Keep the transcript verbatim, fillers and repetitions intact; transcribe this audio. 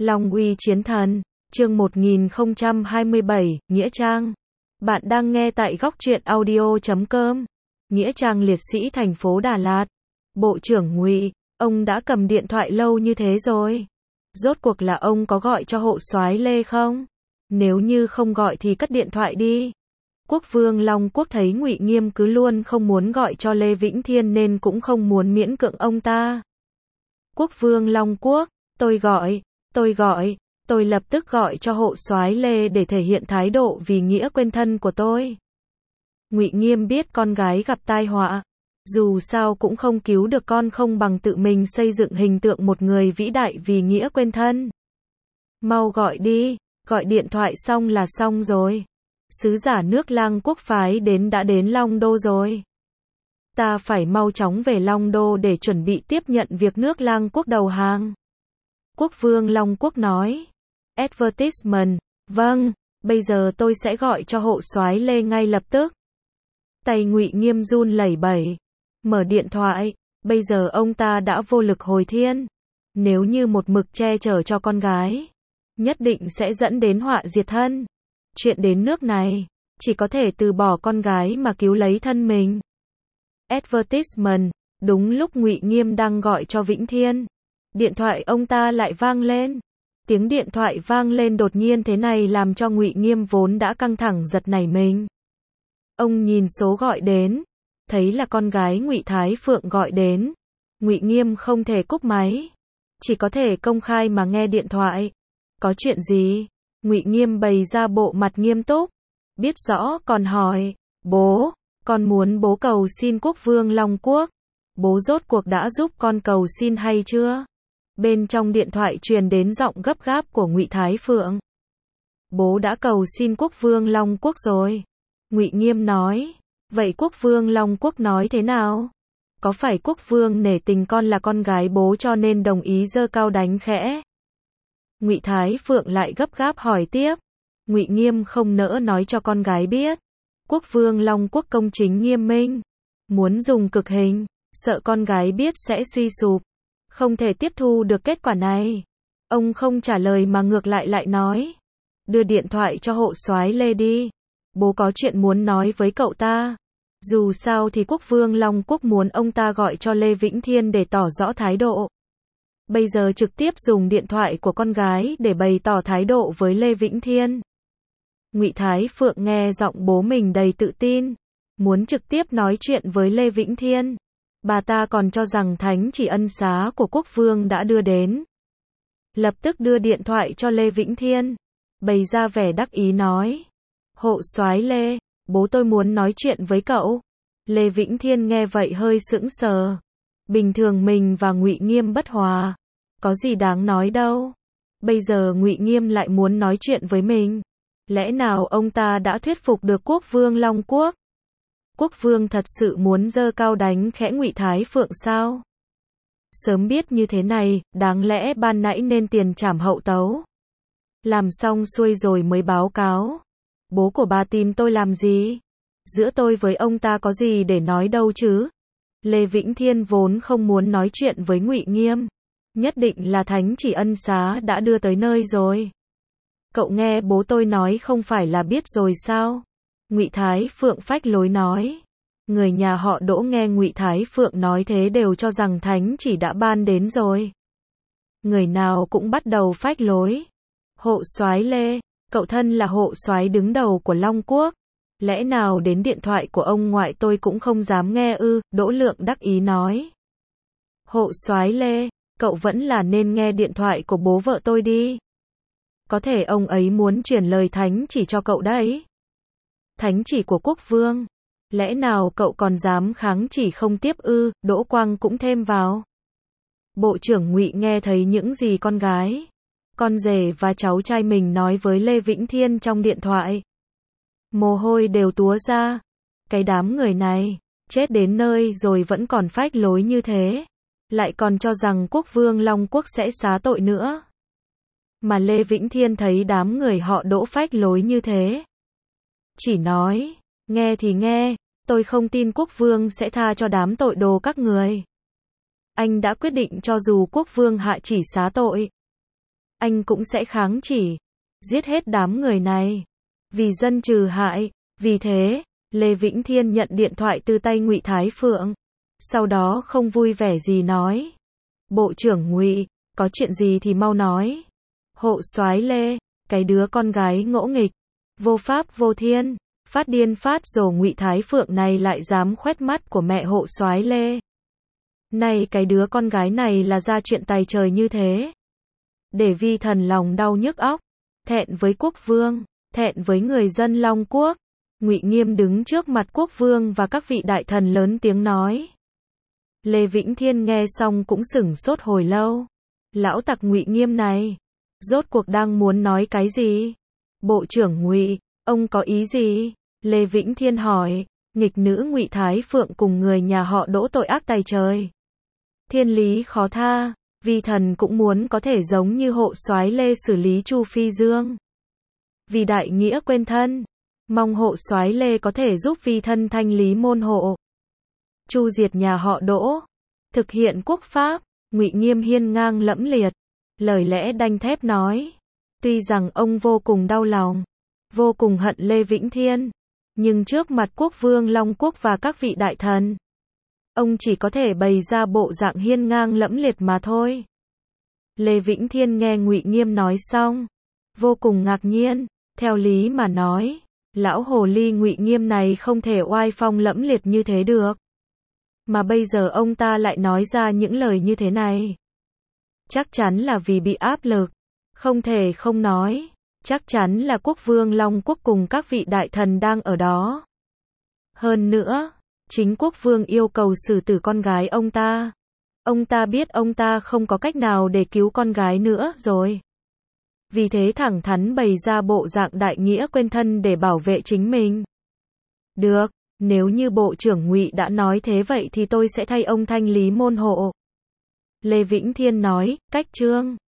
Long uy chiến thần, chương một nghìn không trăm hai mươi bảy, Nghĩa Trang. Bạn đang nghe tại góc truyện audio chấm com. Nghĩa Trang liệt sĩ thành phố Đà Lạt. Bộ trưởng Ngụy, ông đã cầm điện thoại lâu như thế rồi. Rốt cuộc là ông có gọi cho hộ soái Lê không? Nếu như không gọi thì cất điện thoại đi. Quốc vương Long Quốc thấy Ngụy Nghiêm cứ luôn không muốn gọi cho Lê Vĩnh Thiên nên cũng không muốn miễn cưỡng ông ta. Quốc vương Long Quốc, tôi gọi, tôi gọi, tôi lập tức gọi cho hộ soái Lê để thể hiện thái độ vì nghĩa quên thân của tôi. Ngụy Nghiêm biết con gái gặp tai họa, dù sao cũng không cứu được con không bằng tự mình xây dựng hình tượng một người vĩ đại vì nghĩa quên thân. Mau gọi đi, gọi điện thoại xong là xong rồi. Sứ giả nước Lang Quốc phái đến đã đến Long Đô rồi. Ta phải mau chóng về Long Đô để chuẩn bị tiếp nhận việc nước Lang Quốc đầu hàng. Quốc vương Long Quốc nói. Advertisement, vâng, bây giờ tôi sẽ gọi cho hộ soái Lê ngay lập tức. Tay Ngụy Nghiêm run lẩy bẩy, mở điện thoại, bây giờ ông ta đã vô lực hồi thiên. Nếu như một mực che chở cho con gái, nhất định sẽ dẫn đến họa diệt thân. Chuyện đến nước này, chỉ có thể từ bỏ con gái mà cứu lấy thân mình. Advertisement, đúng lúc Ngụy Nghiêm đang gọi cho Vĩnh Thiên, điện thoại ông ta lại vang lên. Tiếng điện thoại vang lên đột nhiên thế này làm cho Ngụy Nghiêm vốn đã căng thẳng giật nảy mình. Ông nhìn số gọi đến, thấy là con gái Ngụy Thái Phượng gọi đến. Ngụy Nghiêm không thể cúp máy, chỉ có thể công khai mà nghe điện thoại. Có chuyện gì? Ngụy Nghiêm bày ra bộ mặt nghiêm túc, biết rõ còn hỏi, bố, con muốn bố cầu xin quốc vương Long Quốc. Bố rốt cuộc đã giúp con cầu xin hay chưa? Bên trong điện thoại truyền đến giọng gấp gáp của Ngụy Thái Phượng. Bố đã cầu xin quốc vương Long Quốc rồi. Ngụy Nghiêm nói. Vậy quốc vương Long Quốc nói thế nào? Có phải quốc vương nể tình con là con gái bố cho nên đồng ý giơ cao đánh khẽ? Ngụy Thái Phượng lại gấp gáp hỏi tiếp. Ngụy Nghiêm không nỡ nói cho con gái biết. Quốc vương Long Quốc công chính nghiêm minh, muốn dùng cực hình, sợ con gái biết sẽ suy sụp, không thể tiếp thu được kết quả này. Ông không trả lời mà ngược lại lại nói. Đưa điện thoại cho hộ soái Lê đi. Bố có chuyện muốn nói với cậu ta. Dù sao thì quốc vương Long Quốc muốn ông ta gọi cho Lê Vĩnh Thiên để tỏ rõ thái độ. Bây giờ trực tiếp dùng điện thoại của con gái để bày tỏ thái độ với Lê Vĩnh Thiên. Ngụy Thái Phượng nghe giọng bố mình đầy tự tin, muốn trực tiếp nói chuyện với Lê Vĩnh Thiên. Bà ta còn cho rằng thánh chỉ ân xá của quốc vương đã đưa đến. Lập tức đưa điện thoại cho Lê Vĩnh Thiên, bày ra vẻ đắc ý nói. Hộ soái Lê, bố tôi muốn nói chuyện với cậu. Lê Vĩnh Thiên nghe vậy hơi sững sờ. Bình thường mình và Ngụy Nghiêm bất hòa, có gì đáng nói đâu. Bây giờ Ngụy Nghiêm lại muốn nói chuyện với mình. Lẽ nào ông ta đã thuyết phục được quốc vương Long Quốc? Quốc vương thật sự muốn giơ cao đánh khẽ Ngụy Thái Phượng sao? Sớm biết như thế này, đáng lẽ ban nãy nên tiền trảm hậu tấu. Làm xong xuôi rồi mới báo cáo. Bố của bà tìm tôi làm gì? Giữa tôi với ông ta có gì để nói đâu chứ? Lê Vĩnh Thiên vốn không muốn nói chuyện với Ngụy Nghiêm. Nhất định là thánh chỉ ân xá đã đưa tới nơi rồi. Cậu nghe bố tôi nói không phải là biết rồi sao? Ngụy Thái Phượng phách lối nói. Người nhà họ Đỗ nghe Ngụy Thái Phượng nói thế đều cho rằng thánh chỉ đã ban đến rồi. Người nào cũng bắt đầu phách lối. Hộ soái Lê, cậu thân là hộ soái đứng đầu của Long Quốc. Lẽ nào đến điện thoại của ông ngoại tôi cũng không dám nghe ư? Đỗ Lượng đắc ý nói. Hộ soái Lê, cậu vẫn là nên nghe điện thoại của bố vợ tôi đi. Có thể ông ấy muốn truyền lời thánh chỉ cho cậu đấy. Thánh chỉ của quốc vương. Lẽ nào cậu còn dám kháng chỉ không tiếp ư? Đỗ Quang cũng thêm vào. Bộ trưởng Ngụy nghe thấy những gì con gái, con rể và cháu trai mình nói với Lê Vĩnh Thiên trong điện thoại. Mồ hôi đều túa ra. Cái đám người này, chết đến nơi rồi vẫn còn phách lối như thế. Lại còn cho rằng quốc vương Long Quốc sẽ xá tội nữa. Mà Lê Vĩnh Thiên thấy đám người họ Đỗ phách lối như thế, chỉ nói, nghe thì nghe, tôi không tin quốc vương sẽ tha cho đám tội đồ các người. Anh đã quyết định cho dù quốc vương hạ chỉ xá tội, anh cũng sẽ kháng chỉ, giết hết đám người này, vì dân trừ hại. Vì thế, Lê Vĩnh Thiên nhận điện thoại từ tay Ngụy Thái Phượng, sau đó không vui vẻ gì nói: "Bộ trưởng Ngụy, có chuyện gì thì mau nói." Hộ soái Lê, cái đứa con gái ngỗ nghịch, vô pháp vô thiên, phát điên phát rồ Ngụy Thái Phượng này lại dám khoét mắt của mẹ hộ soái Lê. Này cái đứa con gái này là ra chuyện tày trời như thế. Để vi thần lòng đau nhức óc, thẹn với quốc vương, thẹn với người dân Long Quốc. Ngụy Nghiêm đứng trước mặt quốc vương và các vị đại thần lớn tiếng nói. Lê Vĩnh Thiên nghe xong cũng sửng sốt hồi lâu. Lão tặc Ngụy Nghiêm này, rốt cuộc đang muốn nói cái gì? Bộ trưởng Ngụy, ông có ý gì? Lê Vĩnh Thiên hỏi. Nghịch nữ Ngụy Thái Phượng cùng người nhà họ Đỗ tội ác tày trời, thiên lý khó tha, vi thần cũng muốn có thể giống như hộ soái Lê xử lý Chu Phi Dương. Vì đại nghĩa quên thân, mong hộ soái Lê có thể giúp vi thân thanh lý môn hộ, chu diệt nhà họ Đỗ, thực hiện quốc pháp. Ngụy Nghiêm hiên ngang lẫm liệt, lời lẽ đanh thép nói. Tuy rằng ông vô cùng đau lòng, vô cùng hận Lê Vĩnh Thiên, nhưng trước mặt quốc vương Long Quốc và các vị đại thần, ông chỉ có thể bày ra bộ dạng hiên ngang lẫm liệt mà thôi. Lê Vĩnh Thiên nghe Ngụy Nghiêm nói xong, vô cùng ngạc nhiên. Theo lý mà nói, lão hồ ly Ngụy Nghiêm này không thể oai phong lẫm liệt như thế được. Mà bây giờ ông ta lại nói ra những lời như thế này. Chắc chắn là vì bị áp lực, không thể không nói. Chắc chắn là quốc vương Long Quốc cùng các vị đại thần đang ở đó. Hơn nữa, chính quốc vương yêu cầu xử tử con gái ông ta. Ông ta biết ông ta không có cách nào để cứu con gái nữa rồi. Vì thế thẳng thắn bày ra bộ dạng đại nghĩa quên thân để bảo vệ chính mình. Được, nếu như bộ trưởng Ngụy đã nói thế vậy thì tôi sẽ thay ông thanh lý môn hộ. Lê Vĩnh Thiên nói, cách trương.